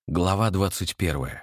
Глава 21.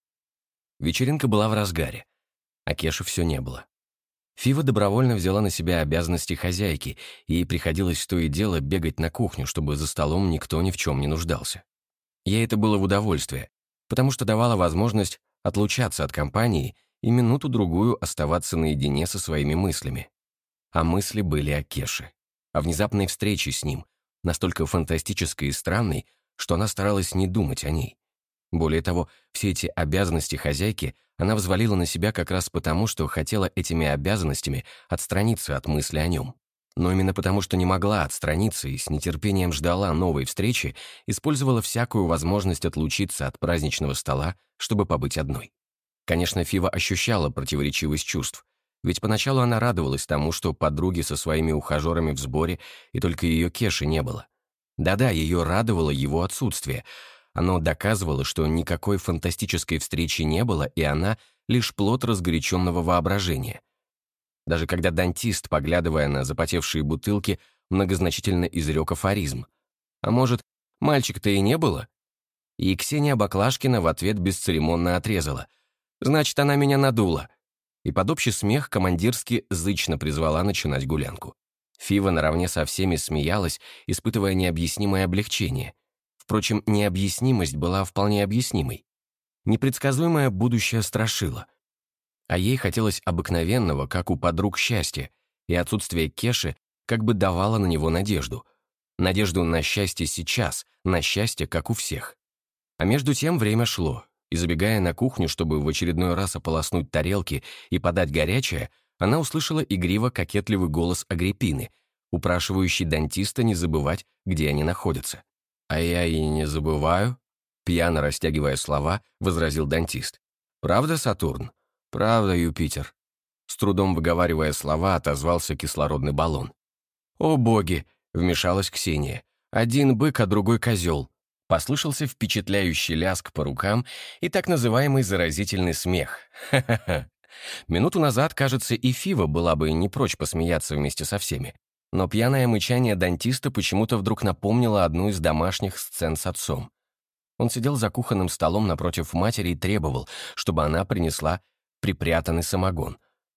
Вечеринка была в разгаре, а Кеши все не было. Фива добровольно взяла на себя обязанности хозяйки, и ей приходилось то и дело бегать на кухню, чтобы за столом никто ни в чем не нуждался. Ей это было в удовольствие, потому что давало возможность отлучаться от компании и минуту-другую оставаться наедине со своими мыслями. А мысли были о Кеше, о внезапной встрече с ним, настолько фантастической и странной, что она старалась не думать о ней. Более того, все эти обязанности хозяйки она взвалила на себя как раз потому, что хотела этими обязанностями отстраниться от мысли о нем. Но именно потому, что не могла отстраниться и с нетерпением ждала новой встречи, использовала всякую возможность отлучиться от праздничного стола, чтобы побыть одной. Конечно, Фива ощущала противоречивость чувств, ведь поначалу она радовалась тому, что подруги со своими ухажерами в сборе, и только ее Кеши не было. Да-да, ее радовало его отсутствие. Оно доказывало, что никакой фантастической встречи не было, и она — лишь плод разгоряченного воображения. Даже когда дантист, поглядывая на запотевшие бутылки, многозначительно изрек афоризм. А может, мальчик-то и не было? И Ксения Баклашкина в ответ бесцеремонно отрезала. «Значит, она меня надула». И под общий смех командирски зычно призвала начинать гулянку. Фива наравне со всеми смеялась, испытывая необъяснимое облегчение. Впрочем, необъяснимость была вполне объяснимой. Непредсказуемое будущее страшило. А ей хотелось обыкновенного, как у подруг, счастья, и отсутствие Кеши как бы давало на него надежду. Надежду на счастье сейчас, на счастье, как у всех. А между тем время шло, и забегая на кухню, чтобы в очередной раз ополоснуть тарелки и подать горячее, она услышала игриво-кокетливый голос Агриппины, упрашивающий дантиста не забывать, где они находятся. «А я и не забываю», — пьяно растягивая слова, возразил дантист. «Правда, Сатурн? Правда, Юпитер?» С трудом выговаривая слова, отозвался кислородный баллон. «О боги!» — вмешалась Ксения. «Один бык, а другой козел». Послышался впечатляющий лязг по рукам и так называемый заразительный смех. Ха-ха-ха. Минуту назад, кажется, и Фива была бы не прочь посмеяться вместе со всеми. Но пьяное мычание дантиста почему-то вдруг напомнило одну из домашних сцен с отцом. Он сидел за кухонным столом напротив матери и требовал, чтобы она принесла припрятанный самогон.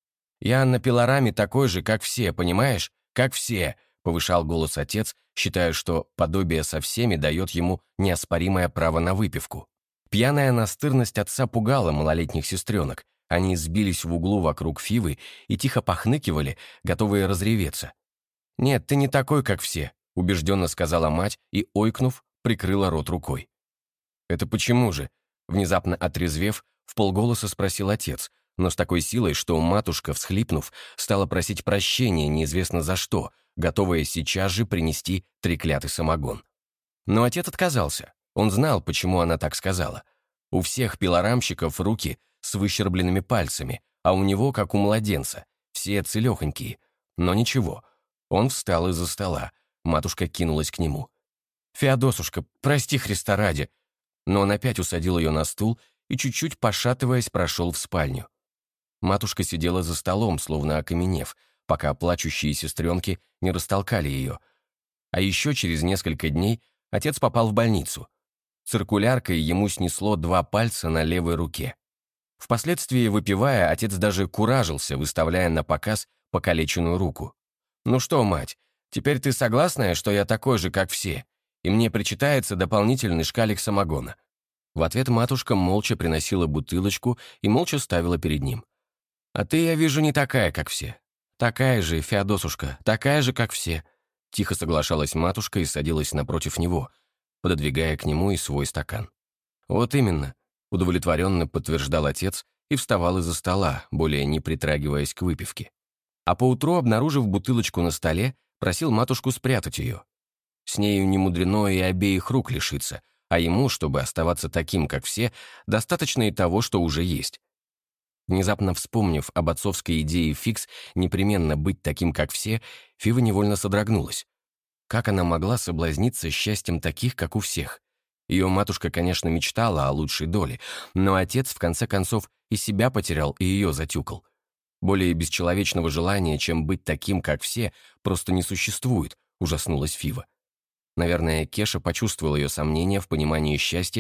«Я на пилораме такой же, как все, понимаешь? Как все!» — повышал голос отец, считая, что подобие со всеми дает ему неоспоримое право на выпивку. Пьяная настырность отца пугала малолетних сестренок. Они сбились в углу вокруг Фивы и тихо похныкивали, готовые разреветься. «Нет, ты не такой, как все», — убежденно сказала мать и, ойкнув, прикрыла рот рукой. «Это почему же?» — внезапно отрезвев, вполголоса спросил отец, но с такой силой, что матушка, всхлипнув, стала просить прощения неизвестно за что, готовая сейчас же принести треклятый самогон. Но отец отказался. Он знал, почему она так сказала. У всех пилорамщиков руки с выщербленными пальцами, а у него, как у младенца, все целехонькие. Но ничего. Он встал из-за стола. Матушка кинулась к нему. «Феодосушка, прости Христа ради!» Но он опять усадил ее на стул и, чуть-чуть пошатываясь, прошел в спальню. Матушка сидела за столом, словно окаменев, пока плачущие сестренки не растолкали ее. А еще через несколько дней отец попал в больницу. Циркуляркой ему снесло 2 пальца на левой руке. Впоследствии, выпивая, отец даже куражился, выставляя на показ покалеченную руку. «Ну что, мать, теперь ты согласна, что я такой же, как все, и мне причитается дополнительный шкалик самогона?» В ответ матушка молча приносила бутылочку и молча ставила перед ним. «А ты, я вижу, не такая, как все». «Такая же, Феодосушка, такая же, как все», — тихо соглашалась матушка и садилась напротив него, пододвигая к нему и свой стакан. «Вот именно», — удовлетворенно подтверждал отец и вставал из-за стола, более не притрагиваясь к выпивке. А поутру, обнаружив бутылочку на столе, просил матушку спрятать ее. С нею немудрено и обеих рук лишиться, а ему, чтобы оставаться таким, как все, достаточно и того, что уже есть. Внезапно вспомнив об отцовской идее фикс непременно быть таким, как все, Фива невольно содрогнулась. Как она могла соблазниться счастьем таких, как у всех? Ее матушка, конечно, мечтала о лучшей доле, но отец, в конце концов, и себя потерял, и ее затюкал. Более бесчеловечного желания, чем быть таким, как все, просто не существует, ужаснулась Фива. Наверное, Кеша почувствовал ее сомнения в понимании счастья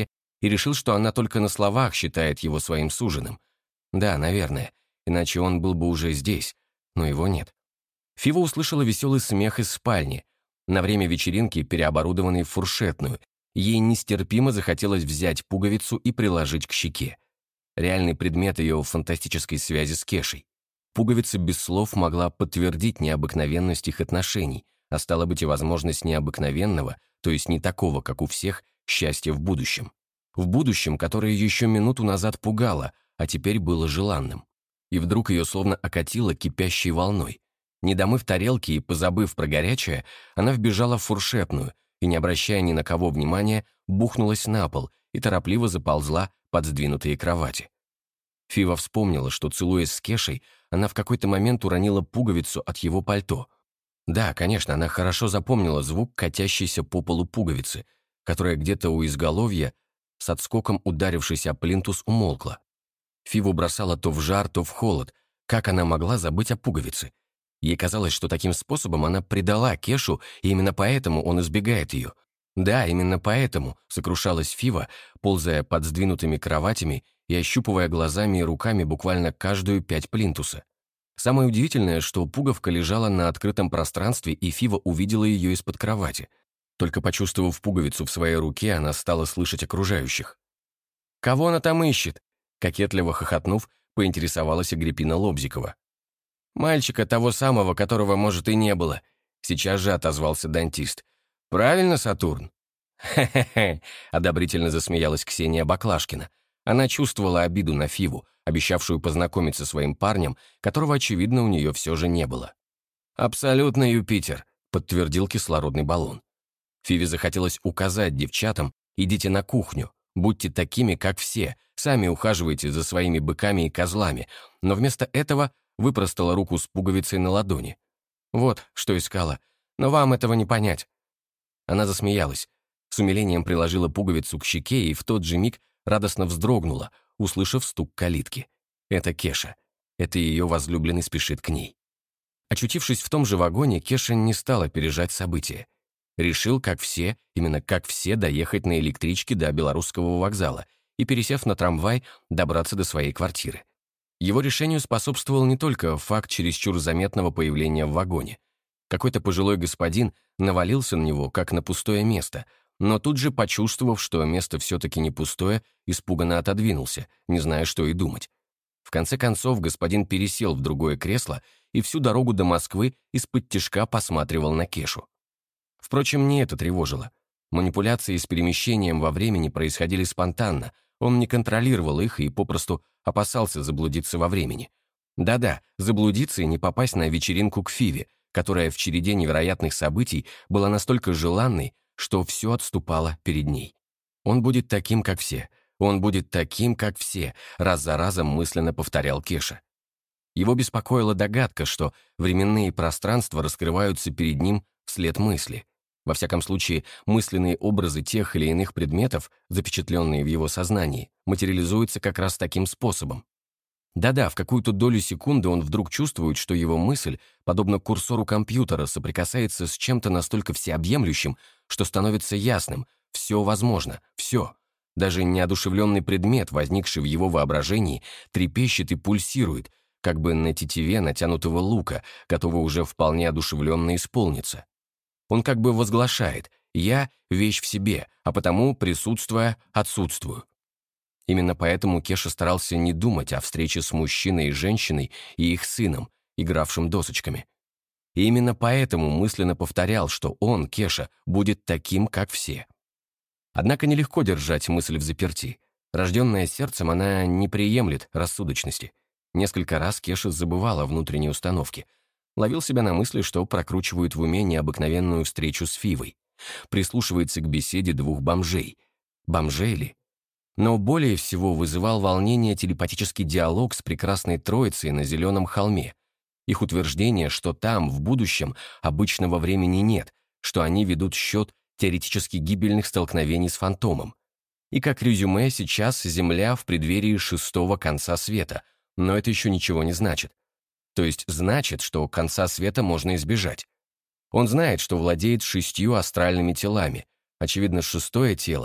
и решил, что она только на словах считает его своим суженым. Да, наверное, иначе он был бы уже здесь, но его нет. Фива услышала веселый смех из спальни, на время вечеринки, переоборудованной в фуршетную. Ей нестерпимо захотелось взять пуговицу и приложить к щеке. Реальный предмет ее фантастической связи с Кешей. Пуговица без слов могла подтвердить необыкновенность их отношений, а стало быть и возможность необыкновенного, то есть не такого, как у всех, счастья в будущем. В будущем, которое еще минуту назад пугало, а теперь было желанным. И вдруг ее словно окатило кипящей волной. Не домыв тарелки и позабыв про горячее, она вбежала в фуршетную и, не обращая ни на кого внимания, бухнулась на пол и торопливо заползла под сдвинутые кровати. Фива вспомнила, что, целуясь с Кешей, она в какой-то момент уронила пуговицу от его пальто. Да, конечно, она хорошо запомнила звук катящейся по полу пуговицы, которая где-то у изголовья, с отскоком ударившись о плинтус, умолкла. Фиву бросала то в жар, то в холод. Как она могла забыть о пуговице? Ей казалось, что таким способом она предала Кешу, и именно поэтому он избегает ее. Да, именно поэтому, сокрушалась Фива, ползая под сдвинутыми кроватями и ощупывая глазами и руками буквально каждую пять плинтуса. Самое удивительное, что пуговка лежала на открытом пространстве, и Фива увидела ее из-под кровати. Только почувствовав пуговицу в своей руке, она стала слышать окружающих. «Кого она там ищет?» Кокетливо хохотнув, поинтересовалась Агриппина Лобзикова. «Мальчика того самого, которого, может, и не было», сейчас же отозвался дантист. «Правильно, Сатурн?» «Хе-хе-хе», одобрительно засмеялась Ксения Баклашкина. Она чувствовала обиду на Фиву, обещавшую познакомиться со своим парнем, которого, очевидно, у нее все же не было. «Абсолютно Юпитер», подтвердил кислородный баллон. Фиве захотелось указать девчатам: идите на кухню, будьте такими, как все, сами ухаживайте за своими быками и козлами, но вместо этого выпростала руку с пуговицей на ладони. Вот, что искала. Но вам этого не понять. Она засмеялась, с умилением приложила пуговицу к щеке и в тот же миг радостно вздрогнула, услышав стук калитки. Это Кеша. Это ее возлюбленный спешит к ней. Очутившись в том же вагоне, Кеша не стал опережать события. Решил, как все, именно как все, доехать на электричке до Белорусского вокзала и, пересев на трамвай, добраться до своей квартиры. Его решению способствовал не только факт чересчур заметного появления в вагоне. Какой-то пожилой господин навалился на него, как на пустое место, но тут же, почувствовав, что место все-таки не пустое, испуганно отодвинулся, не зная, что и думать. В конце концов, господин пересел в другое кресло и всю дорогу до Москвы из-под тишка посматривал на Кешу. Впрочем, не это тревожило. Манипуляции с перемещением во времени происходили спонтанно, он не контролировал их и попросту опасался заблудиться во времени. Да-да, заблудиться и не попасть на вечеринку к Фиве, которая в череде невероятных событий была настолько желанной, что все отступало перед ней. Он будет таким, как все. Он будет таким, как все, раз за разом мысленно повторял Кеша. Его беспокоила догадка, что временные пространства раскрываются перед ним вслед мысли. Во всяком случае, мысленные образы тех или иных предметов, запечатленные в его сознании, материализуются как раз таким способом. Да-да, в какую-то долю секунды он вдруг чувствует, что его мысль, подобно курсору компьютера, соприкасается с чем-то настолько всеобъемлющим, что становится ясным: все возможно, все. Даже неодушевленный предмет, возникший в его воображении, трепещет и пульсирует, как бы на тетиве натянутого лука, готовый уже вполне одушевленно исполниться. Он как бы возглашает: «Я — вещь в себе, а потому, присутствуя, отсутствую». Именно поэтому Кеша старался не думать о встрече с мужчиной и женщиной и их сыном, игравшим досочками. И именно поэтому мысленно повторял, что он, Кеша, будет таким, как все. Однако нелегко держать мысль взаперти. Рожденная сердцем, она не приемлет рассудочности. Несколько раз Кеша забывал о внутренней установке. Ловил себя на мысли, что прокручивает в уме необыкновенную встречу с Фивой. Прислушивается к беседе двух бомжей. Бомжей ли? Но более всего вызывал волнение телепатический диалог с прекрасной троицей на Зеленом холме. Их утверждение, что там, в будущем, обычного времени нет, что они ведут счет теоретически гибельных столкновений с фантомом. И как резюме, сейчас Земля в преддверии шестого конца света, но это еще ничего не значит. То есть значит, что конца света можно избежать. Он знает, что владеет 6 астральными телами. Очевидно, шестое тело —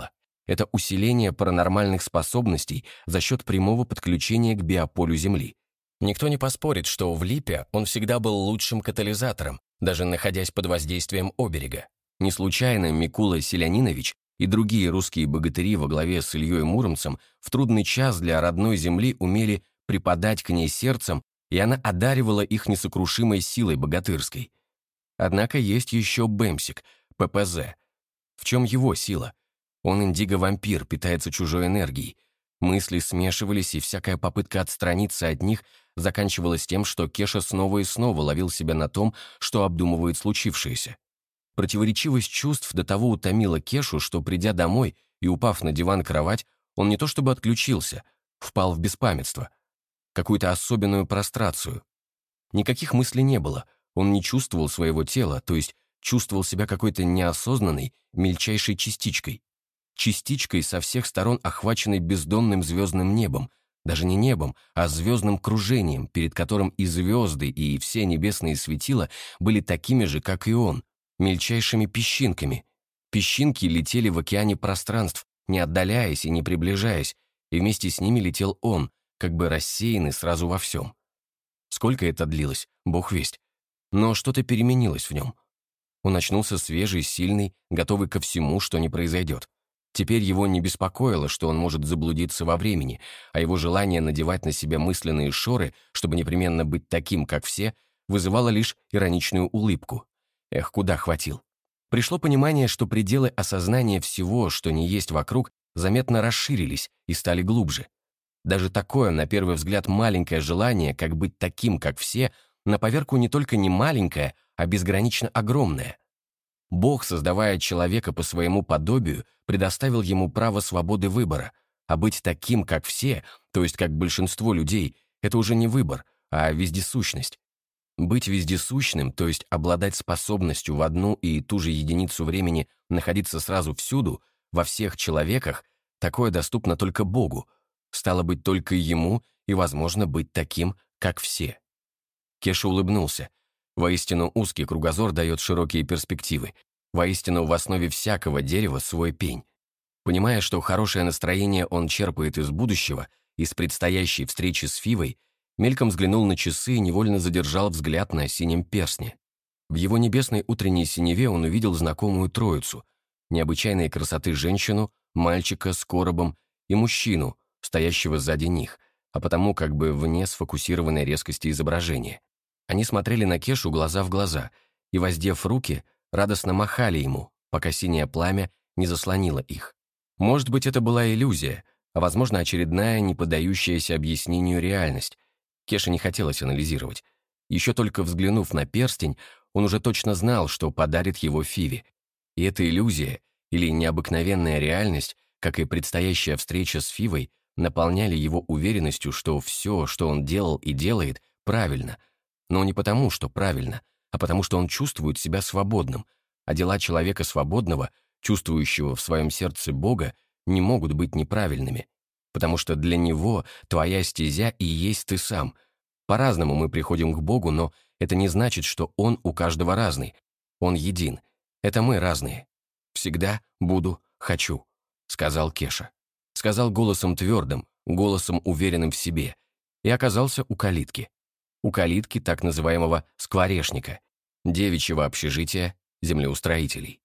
Это усиление паранормальных способностей за счет прямого подключения к биополю Земли. Никто не поспорит, что в Липе он всегда был лучшим катализатором, даже находясь под воздействием оберега. Не случайно Микула Селянинович и другие русские богатыри во главе с Ильей Муромцем в трудный час для родной земли умели припадать к ней сердцем, и она одаривала их несокрушимой силой богатырской. Однако есть еще Бэмсик, ППЗ. В чем его сила? Он индиго-вампир, питается чужой энергией. Мысли смешивались, и всякая попытка отстраниться от них заканчивалась тем, что Кеша снова и снова ловил себя на том, что обдумывает случившееся. Противоречивость чувств до того утомила Кешу, что, придя домой и упав на диван-кровать, он не то чтобы отключился, впал в беспамятство, какую-то особенную прострацию. Никаких мыслей не было, он не чувствовал своего тела, то есть чувствовал себя какой-то неосознанной, мельчайшей частичкой. Частичкой, со всех сторон охваченной бездонным звездным небом, даже не небом, а звездным кружением, перед которым и звезды, и все небесные светила были такими же, как и он, мельчайшими песчинками. Песчинки летели в океане пространств, не отдаляясь и не приближаясь, и вместе с ними летел он, как бы рассеянный сразу во всем. Сколько это длилось, бог весть. Но что-то переменилось в нем. Он очнулся свежий, сильный, готовый ко всему, что не произойдет. Теперь его не беспокоило, что он может заблудиться во времени, а его желание надевать на себя мысленные шоры, чтобы непременно быть таким, как все, вызывало лишь ироничную улыбку. Эх, куда хватил. Пришло понимание, что пределы осознания всего, что не есть вокруг, заметно расширились и стали глубже. Даже такое, на первый взгляд, маленькое желание, как быть таким, как все, на поверку не только не маленькое, а безгранично огромное. Бог, создавая человека по своему подобию, предоставил ему право свободы выбора, а быть таким, как все, то есть как большинство людей, это уже не выбор, а вездесущность. Быть вездесущным, то есть обладать способностью в одну и ту же единицу времени находиться сразу всюду, во всех человеках, такое доступно только Богу, стало быть только Ему и возможно быть таким, как все. Кеша улыбнулся. Воистину узкий кругозор дает широкие перспективы. Воистину в основе всякого дерева свой пень. Понимая, что хорошее настроение он черпает из будущего, из предстоящей встречи с Фивой, мельком взглянул на часы и невольно задержал взгляд на синем перстне. В его небесной утренней синеве он увидел знакомую троицу, необычайной красоты женщину, мальчика с коробом и мужчину, стоящего сзади них, а потому как бы вне сфокусированной резкости изображения. Они смотрели на Кешу глаза в глаза и, воздев руки, радостно махали ему, пока синее пламя не заслонило их. Может быть, это была иллюзия, а, возможно, очередная, не поддающаяся объяснению реальность. Кеше не хотелось анализировать. Еще только взглянув на перстень, он уже точно знал, что подарит его Фиве. И эта иллюзия, или необыкновенная реальность, как и предстоящая встреча с Фивой, наполняли его уверенностью, что все, что он делал и делает, правильно. Но не потому, что правильно, а потому что он чувствует себя свободным, а дела человека свободного, чувствующего в своем сердце Бога, не могут быть неправильными, потому что для него твоя стезя и есть ты сам. По-разному мы приходим к Богу, но это не значит, что Он у каждого разный. Он един. Это мы разные. «Всегда буду, хочу», — сказал Кеша. Сказал голосом твердым, голосом уверенным в себе, и оказался у калитки. У калитки так называемого скворечника, девичьего общежития землеустроителей.